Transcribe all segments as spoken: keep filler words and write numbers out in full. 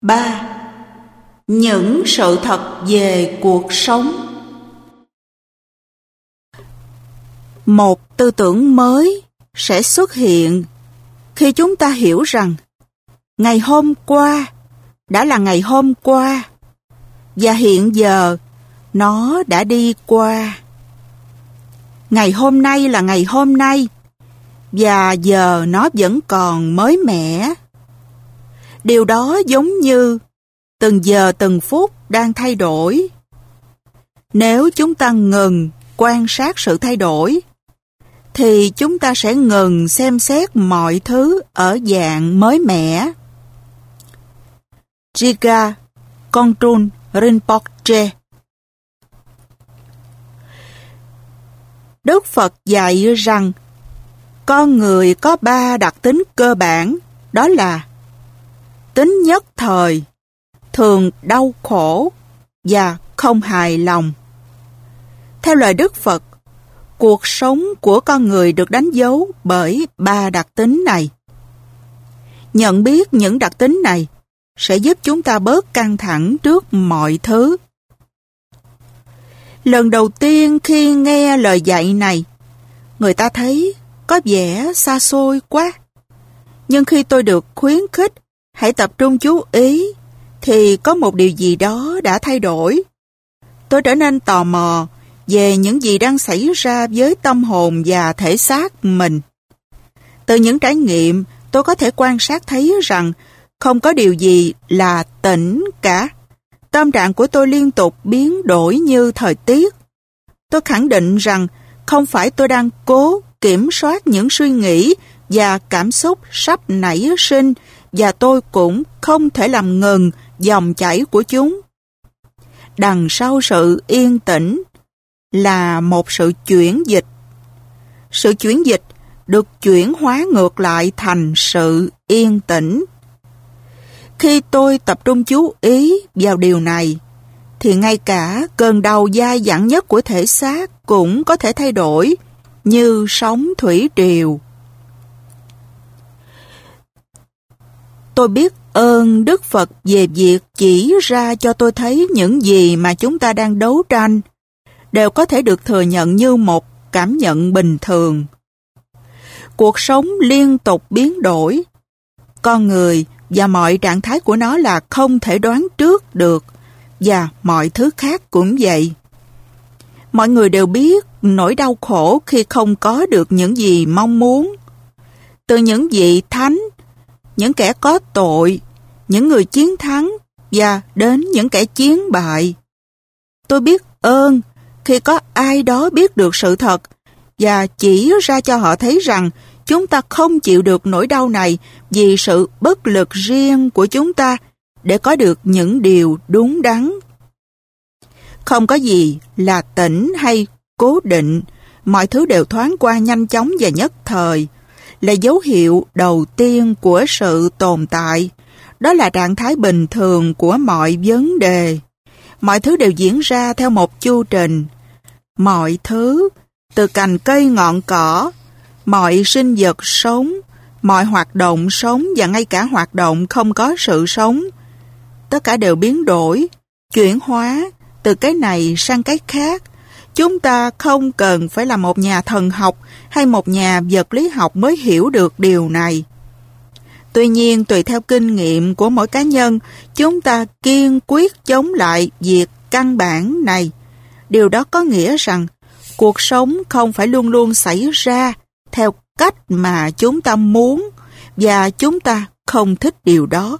ba. Những sự thật về cuộc sống. Một tư tưởng mới sẽ xuất hiện khi chúng ta hiểu rằng ngày hôm qua đã là ngày hôm qua và hiện giờ nó đã đi qua. Ngày hôm nay là ngày hôm nay và giờ nó vẫn còn mới mẻ. Điều đó giống như từng giờ từng phút đang thay đổi. Nếu chúng ta ngừng quan sát sự thay đổi, thì chúng ta sẽ ngừng xem xét mọi thứ ở dạng mới mẻ. Jiga Kongtrul Rinpoche. Đức Phật dạy rằng con người có ba đặc tính cơ bản, đó là tính nhất thời, thường đau khổ và không hài lòng. Theo lời Đức Phật, cuộc sống của con người được đánh dấu bởi ba đặc tính này. Nhận biết những đặc tính này sẽ giúp chúng ta bớt căng thẳng trước mọi thứ. Lần đầu tiên khi nghe lời dạy này, người ta thấy có vẻ xa xôi quá. Nhưng khi tôi được khuyến khích hãy tập trung chú ý, thì có một điều gì đó đã thay đổi. Tôi trở nên tò mò về những gì đang xảy ra với tâm hồn và thể xác mình. Từ những trải nghiệm, tôi có thể quan sát thấy rằng không có điều gì là tĩnh cả. Tâm trạng của tôi liên tục biến đổi như thời tiết. Tôi khẳng định rằng không phải tôi đang cố kiểm soát những suy nghĩ và cảm xúc sắp nảy sinh, và tôi cũng không thể làm ngừng dòng chảy của chúng. Đằng sau sự yên tĩnh là một sự chuyển dịch. Sự chuyển dịch được chuyển hóa ngược lại thành sự yên tĩnh. Khi tôi tập trung chú ý vào điều này, thì ngay cả cơn đau dai dẳng nhất của thể xác cũng có thể thay đổi như sóng thủy triều. Tôi biết ơn Đức Phật về việc chỉ ra cho tôi thấy những gì mà chúng ta đang đấu tranh đều có thể được thừa nhận như một cảm nhận bình thường. Cuộc sống liên tục biến đổi. Con người và mọi trạng thái của nó là không thể đoán trước được, và mọi thứ khác cũng vậy. Mọi người đều biết nỗi đau khổ khi không có được những gì mong muốn. Từ những vị thánh, những kẻ có tội, những người chiến thắng và đến những kẻ chiến bại. Tôi biết ơn khi có ai đó biết được sự thật và chỉ ra cho họ thấy rằng chúng ta không chịu được nỗi đau này vì sự bất lực riêng của chúng ta để có được những điều đúng đắn. Không có gì là tĩnh hay cố định, mọi thứ đều thoáng qua nhanh chóng và nhất thời, là dấu hiệu đầu tiên của sự tồn tại. Đó là trạng thái bình thường của mọi vấn đề. Mọi thứ đều diễn ra theo một chu trình. Mọi thứ, từ cành cây ngọn cỏ, mọi sinh vật sống, mọi hoạt động sống và ngay cả hoạt động không có sự sống, tất cả đều biến đổi, chuyển hóa từ cái này sang cái khác. Chúng ta không cần phải là một nhà thần học hay một nhà vật lý học mới hiểu được điều này. Tuy nhiên, tùy theo kinh nghiệm của mỗi cá nhân, chúng ta kiên quyết chống lại việc căn bản này. Điều đó có nghĩa rằng cuộc sống không phải luôn luôn xảy ra theo cách mà chúng ta muốn, và chúng ta không thích điều đó.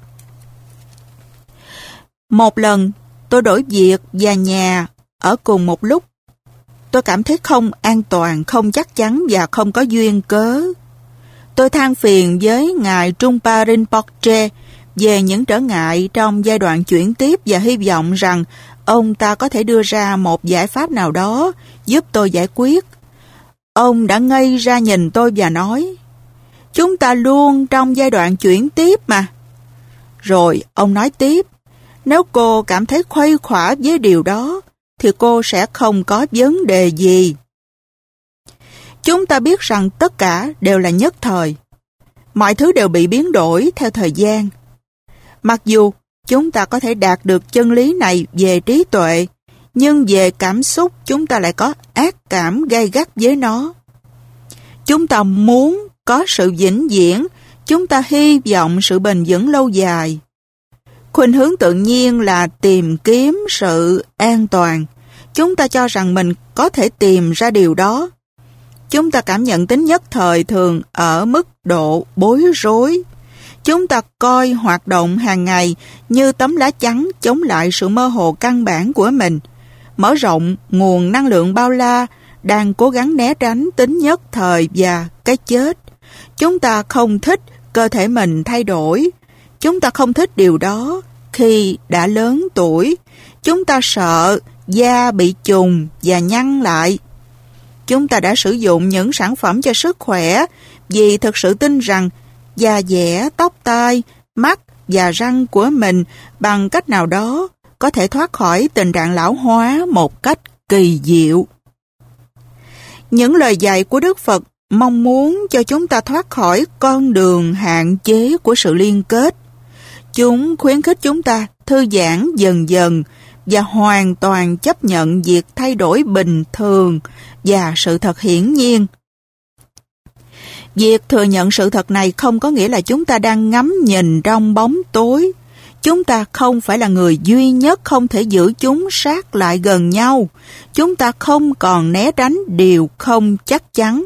Một lần, tôi đổi việc và nhà ở cùng một lúc. Tôi cảm thấy không an toàn, không chắc chắn và không có duyên cớ. Tôi than phiền với Ngài Trungpa Rinpoche về những trở ngại trong giai đoạn chuyển tiếp và hy vọng rằng ông ta có thể đưa ra một giải pháp nào đó giúp tôi giải quyết. Ông đã ngây ra nhìn tôi và nói, chúng ta luôn trong giai đoạn chuyển tiếp mà. Rồi ông nói tiếp, nếu cô cảm thấy khuây khỏa với điều đó, thì cô sẽ không có vấn đề gì. Chúng ta biết rằng tất cả đều là nhất thời. Mọi thứ đều bị biến đổi theo thời gian. Mặc dù chúng ta có thể đạt được chân lý này về trí tuệ, nhưng về cảm xúc chúng ta lại có ác cảm gay gắt với nó. Chúng ta muốn có sự vĩnh viễn, chúng ta hy vọng sự bền vững lâu dài. Khuynh hướng tự nhiên là tìm kiếm sự an toàn. Chúng ta cho rằng mình có thể tìm ra điều đó. Chúng ta cảm nhận tính nhất thời thường ở mức độ bối rối. Chúng ta coi hoạt động hàng ngày như tấm lá chắn chống lại sự mơ hồ căn bản của mình, mở rộng nguồn năng lượng bao la, đang cố gắng né tránh tính nhất thời và cái chết. Chúng ta không thích cơ thể mình thay đổi. Chúng ta không thích điều đó khi đã lớn tuổi. Chúng ta sợ da bị trùng và nhăn lại. Chúng ta đã sử dụng những sản phẩm cho sức khỏe vì thực sự tin rằng da dẻ, tóc tai, mắt và răng của mình bằng cách nào đó có thể thoát khỏi tình trạng lão hóa một cách kỳ diệu. Những lời dạy của Đức Phật mong muốn cho chúng ta thoát khỏi con đường hạn chế của sự liên kết. Chúng khuyến khích chúng ta thư giãn dần dần và hoàn toàn chấp nhận việc thay đổi bình thường và sự thật hiển nhiên. Việc thừa nhận sự thật này không có nghĩa là chúng ta đang ngắm nhìn trong bóng tối. Chúng ta không phải là người duy nhất không thể giữ chúng sát lại gần nhau. Chúng ta không còn né tránh điều không chắc chắn.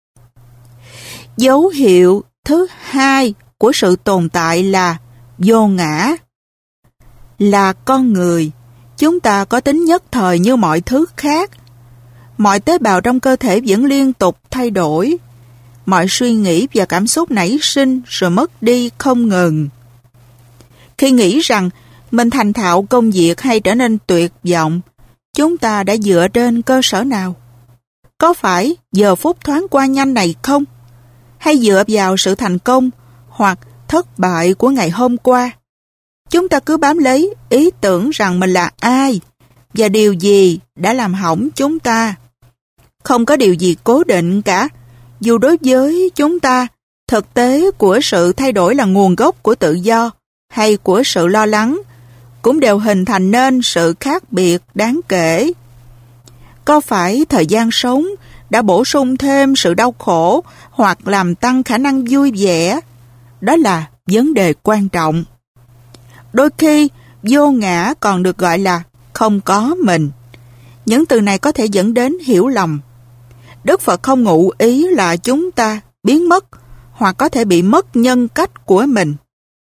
Dấu hiệu thứ hai của sự tồn tại là vô ngã. Là con người, chúng ta có tính nhất thời như mọi thứ khác. Mọi tế bào trong cơ thể vẫn liên tục thay đổi. Mọi suy nghĩ và cảm xúc nảy sinh rồi mất đi không ngừng. Khi nghĩ rằng mình thành thạo công việc hay trở nên tuyệt vọng, chúng ta đã dựa trên cơ sở nào? Có phải giờ phút thoáng qua nhanh này không? Hay dựa vào sự thành công hoặc thất bại của ngày hôm qua? Chúng ta cứ bám lấy ý tưởng rằng mình là ai và điều gì đã làm hỏng chúng ta. Không có điều gì cố định cả. Dù đối với chúng ta, thực tế của sự thay đổi là nguồn gốc của tự do hay của sự lo lắng, cũng đều hình thành nên sự khác biệt đáng kể. Có phải thời gian sống đã bổ sung thêm sự đau khổ hoặc làm tăng khả năng vui vẻ? Đó là vấn đề quan trọng. Đôi khi, vô ngã còn được gọi là không có mình. Những từ này có thể dẫn đến hiểu lầm. Đức Phật không ngụ ý là chúng ta biến mất hoặc có thể bị mất nhân cách của mình.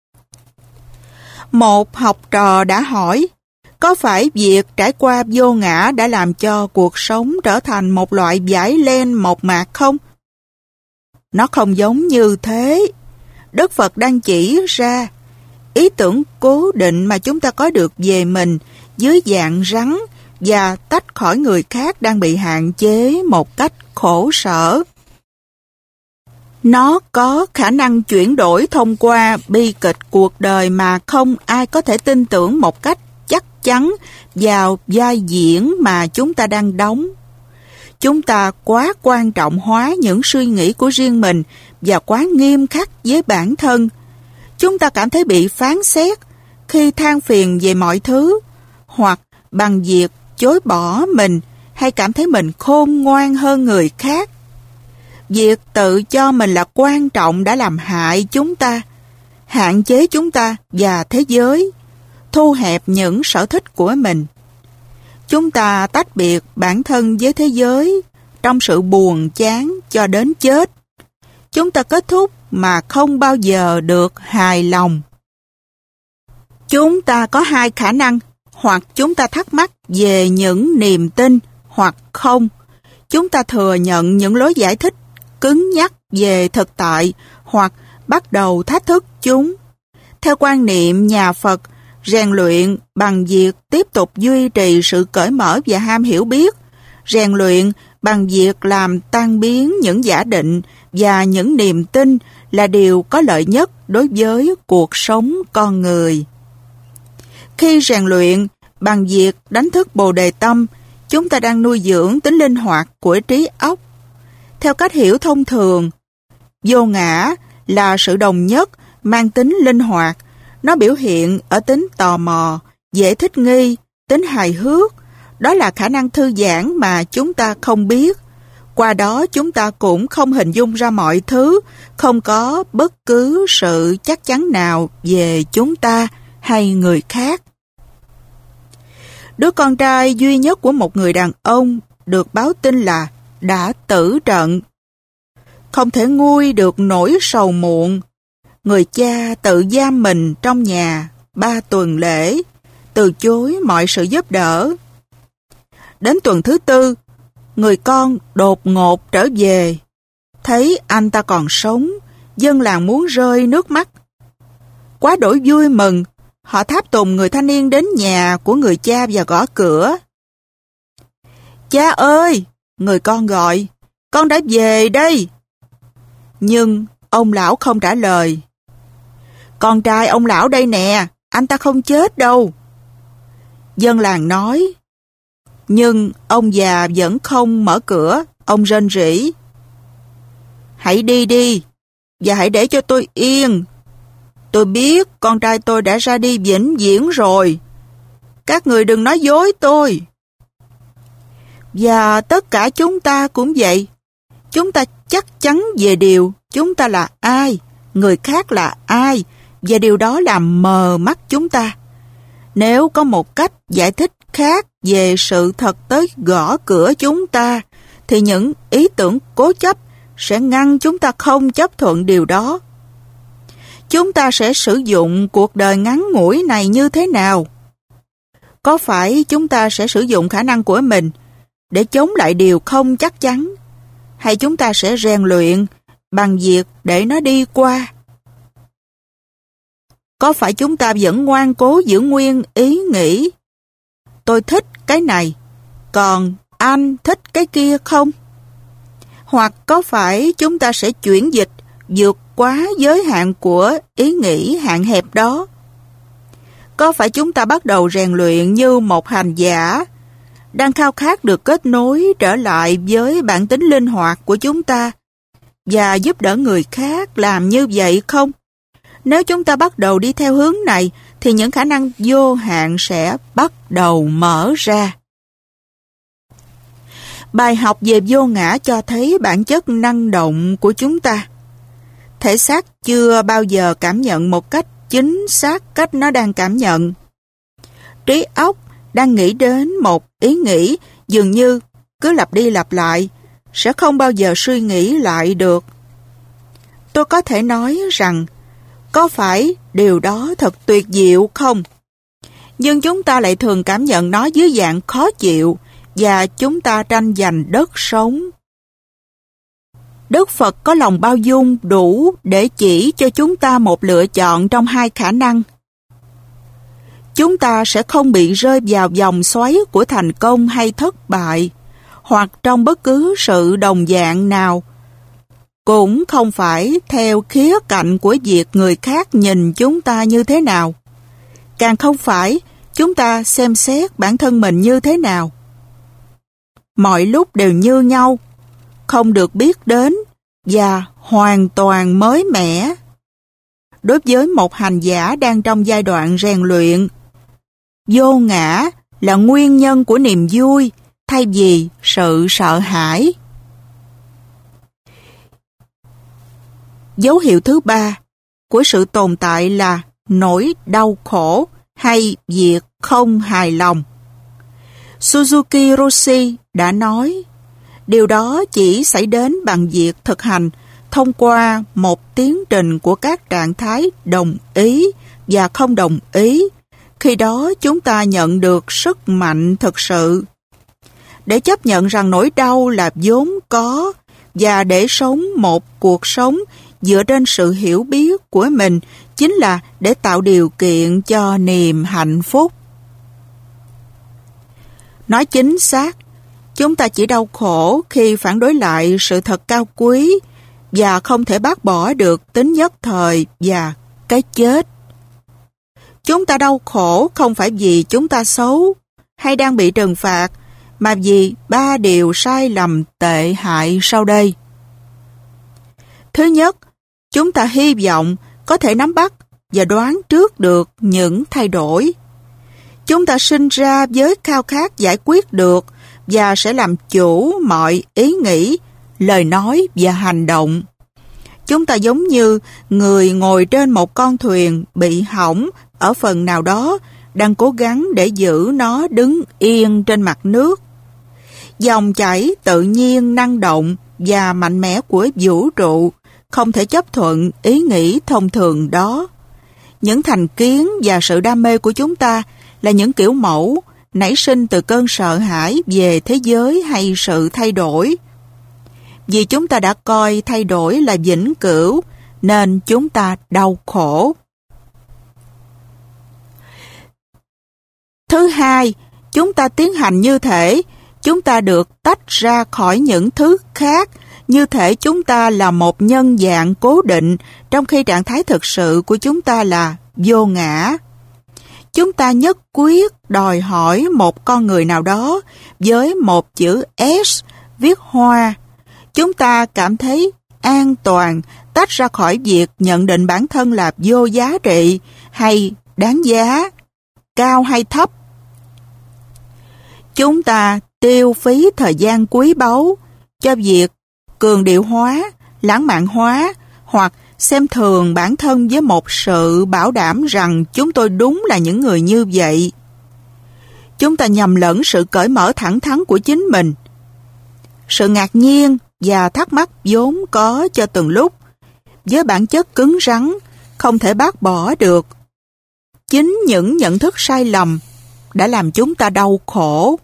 Một học trò đã hỏi, có phải việc trải qua vô ngã đã làm cho cuộc sống trở thành một loại vải len mộc mạc không? Nó không giống như thế. Đức Phật đang chỉ ra ý tưởng cố định mà chúng ta có được về mình dưới dạng rắn và tách khỏi người khác đang bị hạn chế một cách khổ sở. Nó có khả năng chuyển đổi thông qua bi kịch cuộc đời mà không ai có thể tin tưởng một cách chắc chắn vào vai diễn mà chúng ta đang đóng. Chúng ta quá quan trọng hóa những suy nghĩ của riêng mình và quá nghiêm khắc với bản thân. Chúng ta cảm thấy bị phán xét khi than phiền về mọi thứ, hoặc bằng việc chối bỏ mình hay cảm thấy mình khôn ngoan hơn người khác. Việc tự cho mình là quan trọng đã làm hại chúng ta, hạn chế chúng ta và thế giới, thu hẹp những sở thích của mình. Chúng ta tách biệt bản thân với thế giới trong sự buồn chán cho đến chết. Chúng ta kết thúc mà không bao giờ được hài lòng. Chúng ta có hai khả năng, hoặc chúng ta thắc mắc về những niềm tin, hoặc không. Chúng ta thừa nhận những lối giải thích cứng nhắc về thực tại, hoặc bắt đầu thách thức chúng. Theo quan niệm nhà Phật, rèn luyện bằng việc tiếp tục duy trì sự cởi mở và ham hiểu biết, rèn luyện bằng việc làm tan biến những giả định và những niềm tin là điều có lợi nhất đối với cuộc sống con người. Khi rèn luyện bằng việc đánh thức Bồ Đề Tâm, chúng ta đang nuôi dưỡng tính linh hoạt của trí óc. Theo cách hiểu thông thường, vô ngã là sự đồng nhất mang tính linh hoạt, Nó biểu hiện ở tính tò mò, dễ thích nghi, tính hài hước. Đó là khả năng thư giãn mà chúng ta không biết. Qua đó chúng ta cũng không hình dung ra mọi thứ, không có bất cứ sự chắc chắn nào về chúng ta hay người khác. Đứa con trai duy nhất của một người đàn ông được báo tin là đã tử trận. Không thể nguôi được nỗi sầu muộn, người cha tự giam mình trong nhà ba tuần lễ, từ chối mọi sự giúp đỡ. Đến tuần thứ tư, người con đột ngột trở về. Thấy anh ta còn sống, dân làng muốn rơi nước mắt. Quá đổi vui mừng, họ tháp tùng người thanh niên đến nhà của người cha và gõ cửa. Cha ơi! Người con gọi, con đã về đây. Nhưng ông lão không trả lời. Con trai ông lão đây nè, anh ta không chết đâu. Dân làng nói. Nhưng ông già vẫn không mở cửa, ông rên rỉ. Hãy đi đi, và hãy để cho tôi yên. Tôi biết con trai tôi đã ra đi vĩnh viễn rồi. Các người đừng nói dối tôi. Và tất cả chúng ta cũng vậy. Chúng ta chắc chắn về điều chúng ta là ai, người khác là ai, và điều đó làm mờ mắt chúng ta. Nếu có một cách giải thích khác về sự thật tới gõ cửa chúng ta, thì những ý tưởng cố chấp sẽ ngăn chúng ta không chấp thuận điều đó. Chúng ta sẽ sử dụng cuộc đời ngắn ngủi này như thế nào? Có phải chúng ta sẽ sử dụng khả năng của mình để chống lại điều không chắc chắn, hay chúng ta sẽ rèn luyện bằng việc để nó đi qua? Có phải chúng ta vẫn ngoan cố giữ nguyên ý nghĩ tôi thích cái này, còn anh thích cái kia không? Hoặc có phải chúng ta sẽ chuyển dịch vượt quá giới hạn của ý nghĩ hạn hẹp đó? Có phải chúng ta bắt đầu rèn luyện như một hành giả đang khao khát được kết nối trở lại với bản tính linh hoạt của chúng ta và giúp đỡ người khác làm như vậy không? Nếu chúng ta bắt đầu đi theo hướng này, thì những khả năng vô hạn sẽ bắt đầu mở ra. Bài học về vô ngã cho thấy bản chất năng động của chúng ta. Thể xác chưa bao giờ cảm nhận một cách chính xác cách nó đang cảm nhận. Trí óc đang nghĩ đến một ý nghĩ dường như cứ lặp đi lặp lại, sẽ không bao giờ suy nghĩ lại được. Tôi có thể nói rằng, có phải điều đó thật tuyệt diệu không? Nhưng chúng ta lại thường cảm nhận nó dưới dạng khó chịu và chúng ta tranh giành đất sống. Đức Phật có lòng bao dung đủ để chỉ cho chúng ta một lựa chọn trong hai khả năng. Chúng ta sẽ không bị rơi vào vòng xoáy của thành công hay thất bại, hoặc trong bất cứ sự đồng dạng nào. Cũng không phải theo khía cạnh của việc người khác nhìn chúng ta như thế nào. Càng không phải chúng ta xem xét bản thân mình như thế nào. Mọi lúc đều như nhau, không được biết đến và hoàn toàn mới mẻ. Đối với một hành giả đang trong giai đoạn rèn luyện, vô ngã là nguyên nhân của niềm vui thay vì sự sợ hãi. Dấu hiệu thứ ba của sự tồn tại là nỗi đau khổ hay việc không hài lòng. Suzuki Roshi đã nói, điều đó chỉ xảy đến bằng việc thực hành thông qua một tiến trình của các trạng thái đồng ý và không đồng ý. Khi đó chúng ta nhận được sức mạnh thực sự. Để chấp nhận rằng nỗi đau là vốn có và để sống một cuộc sống dựa trên sự hiểu biết của mình chính là để tạo điều kiện cho niềm hạnh phúc. Nói chính xác, chúng ta chỉ đau khổ khi phản đối lại sự thật cao quý và không thể bác bỏ được tính nhất thời và cái chết. Chúng ta đau khổ không phải vì chúng ta xấu hay đang bị trừng phạt, mà vì ba điều sai lầm tệ hại sau đây. Thứ nhất, chúng ta hy vọng có thể nắm bắt và đoán trước được những thay đổi. Chúng ta sinh ra với khao khát giải quyết được và sẽ làm chủ mọi ý nghĩ, lời nói và hành động. Chúng ta giống như người ngồi trên một con thuyền bị hỏng ở phần nào đó, đang cố gắng để giữ nó đứng yên trên mặt nước. Dòng chảy tự nhiên, năng động và mạnh mẽ của vũ trụ không thể chấp thuận ý nghĩ thông thường đó. Những thành kiến và sự đam mê của chúng ta là những kiểu mẫu nảy sinh từ cơn sợ hãi về thế giới hay sự thay đổi. Vì chúng ta đã coi thay đổi là vĩnh cửu, nên chúng ta đau khổ. Thứ hai, chúng ta tiến hành như thể chúng ta được tách ra khỏi những thứ khác, như thể chúng ta là một nhân dạng cố định, trong khi trạng thái thực sự của chúng ta là vô ngã. Chúng ta nhất quyết đòi hỏi một con người nào đó với một chữ S viết hoa. Chúng ta cảm thấy an toàn tách ra khỏi việc nhận định bản thân là vô giá trị hay đáng giá, cao hay thấp. Chúng ta tiêu phí thời gian quý báu cho việc cường điệu hóa, lãng mạn hóa hoặc xem thường bản thân với một sự bảo đảm rằng chúng tôi đúng là những người như vậy. Chúng ta nhầm lẫn sự cởi mở thẳng thắn của chính mình. Sự ngạc nhiên và thắc mắc vốn có cho từng lúc, với bản chất cứng rắn, không thể bác bỏ được. Chính những nhận thức sai lầm đã làm chúng ta đau khổ.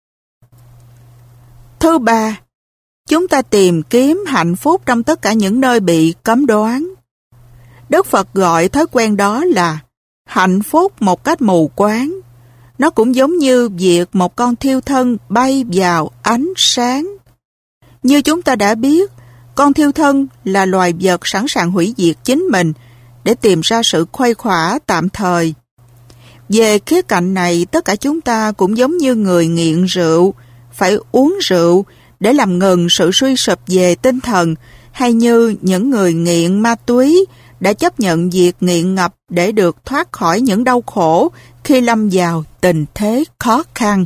Thứ ba, chúng ta tìm kiếm hạnh phúc trong tất cả những nơi bị cấm đoán. Đức Phật gọi thói quen đó là hạnh phúc một cách mù quáng. Nó cũng giống như việc một con thiêu thân bay vào ánh sáng. Như chúng ta đã biết, con thiêu thân là loài vật sẵn sàng hủy diệt chính mình để tìm ra sự khuây khỏa tạm thời. Về khía cạnh này, tất cả chúng ta cũng giống như người nghiện rượu, phải uống rượu để làm ngừng sự suy sụp về tinh thần, hay như những người nghiện ma túy đã chấp nhận việc nghiện ngập để được thoát khỏi những đau khổ khi lâm vào tình thế khó khăn.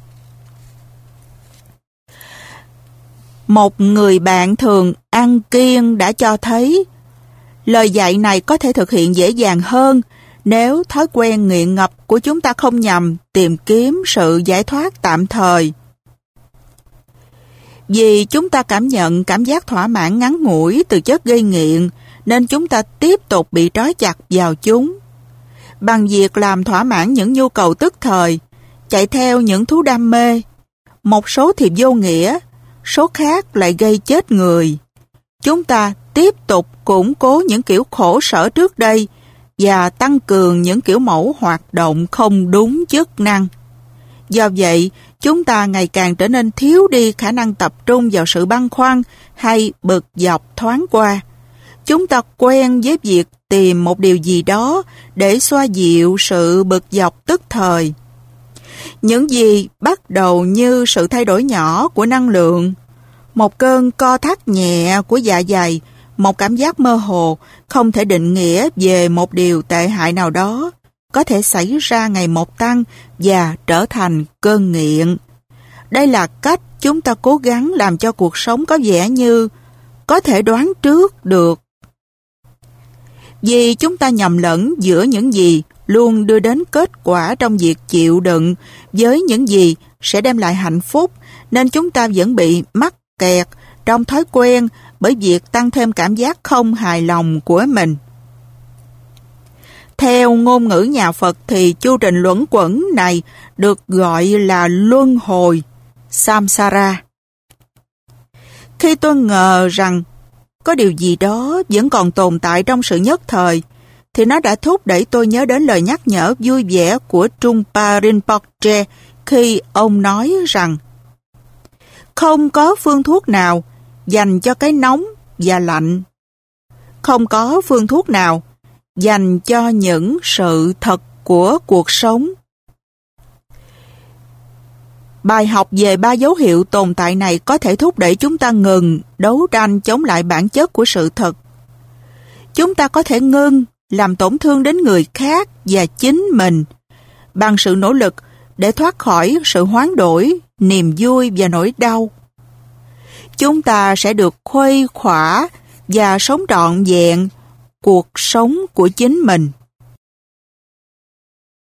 Một người bạn thường ăn kiêng đã cho thấy lời dạy này có thể thực hiện dễ dàng hơn nếu thói quen nghiện ngập của chúng ta không nhằm tìm kiếm sự giải thoát tạm thời. Vì chúng ta cảm nhận cảm giác thỏa mãn ngắn ngủi từ chất gây nghiện, nên chúng ta tiếp tục bị trói chặt vào chúng. Bằng việc làm thỏa mãn những nhu cầu tức thời, chạy theo những thú đam mê, một số thì vô nghĩa, số khác lại gây chết người. Chúng ta tiếp tục củng cố những kiểu khổ sở trước đây và tăng cường những kiểu mẫu hoạt động không đúng chức năng. Do vậy, chúng ta ngày càng trở nên thiếu đi khả năng tập trung vào sự băn khoăn hay bực dọc thoáng qua. Chúng ta quen với việc tìm một điều gì đó để xoa dịu sự bực dọc tức thời. Những gì bắt đầu như sự thay đổi nhỏ của năng lượng, một cơn co thắt nhẹ của dạ dày, một cảm giác mơ hồ, không thể định nghĩa về một điều tệ hại nào đó, có thể xảy ra ngày một tăng và trở thành cơn nghiện. Đây là cách chúng ta cố gắng làm cho cuộc sống có vẻ như có thể đoán trước được. Vì chúng ta nhầm lẫn giữa những gì luôn đưa đến kết quả trong việc chịu đựng với những gì sẽ đem lại hạnh phúc, nên chúng ta vẫn bị mắc kẹt trong thói quen bởi việc tăng thêm cảm giác không hài lòng của mình. Theo ngôn ngữ nhà Phật thì chu trình luẩn quẩn này được gọi là luân hồi, samsara. Khi tôi ngờ rằng có điều gì đó vẫn còn tồn tại trong sự nhất thời, thì nó đã thúc đẩy tôi nhớ đến lời nhắc nhở vui vẻ của Trungpa Rinpoche khi ông nói rằng không có phương thuốc nào dành cho cái nóng và lạnh. Không có phương thuốc nào dành cho những sự thật của cuộc sống. Bài học về ba dấu hiệu tồn tại này có thể thúc đẩy chúng ta ngừng đấu tranh chống lại bản chất của sự thật. Chúng ta có thể ngưng làm tổn thương đến người khác và chính mình bằng sự nỗ lực để thoát khỏi sự hoán đổi, niềm vui và nỗi đau. Chúng ta sẽ được khuây khỏa và sống trọn vẹn cuộc sống của chính mình.